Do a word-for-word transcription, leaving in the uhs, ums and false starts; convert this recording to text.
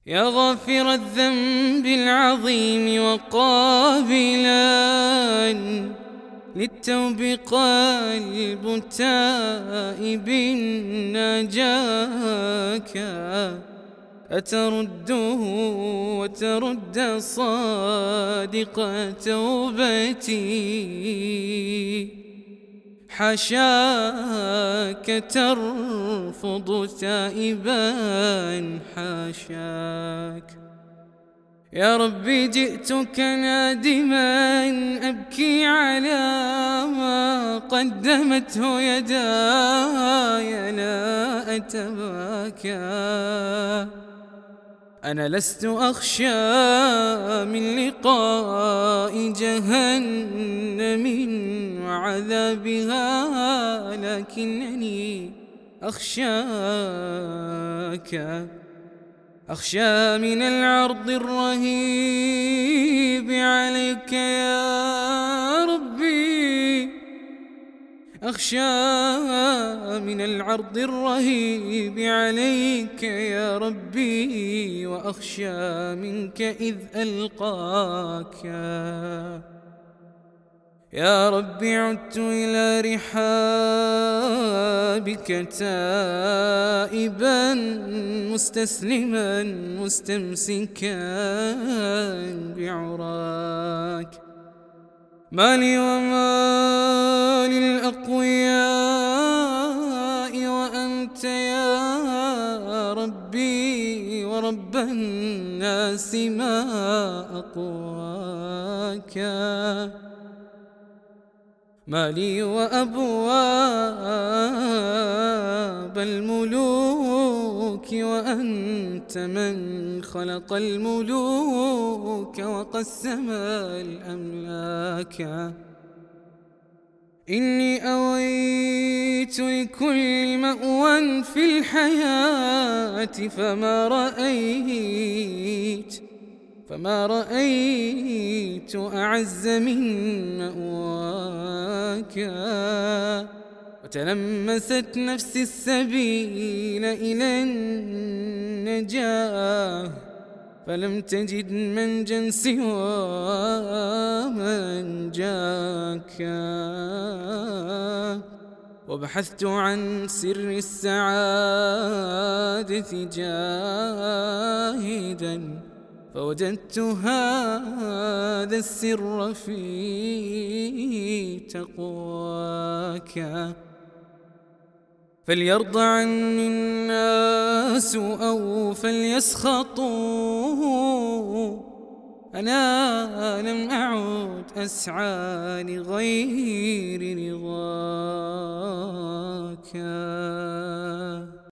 يا غافر الذنب العظيم وقابلا للتوب قلب تائب ناجاك، أترده وترد صادق توبتي؟ حاشاك ترفض تائبا، حاشاك. يا ربي جئتك نادما أبكي على ما قدمته يداي، لا أتباكى. أنا لست أخشى من لقاء جهنم وعذابها، لكنني أخشاك، أخشى من العرض الرهيب عليك يا ربي، أخشى من العرض الرهيب عليك يا ربي، وأخشى منك إذ ألقاك. يا ربي عدت إلى رحابك تائبا مستسلما مستمسكا بعراك. ما لي وما للأقوياء وأنت يا ربي ورب الناس ما أقواك. ما لي وأبواب الملوك وأنت من خلق الملوك وقسم الأملاك. إني أويت لكل مأوى في الحياة فما رأيت فما رأيت أعز من مأواك. وتلمست نفسي السبيل إلى النجاة فلم تجد منجا سوى من جاك. وبحثت عن سر السعادة جاهدا فوجدت هذا السر في تقواك. فليرضى عني الناس أو فليسخطوا، أنا لم أعد أسعى لغير رضاك.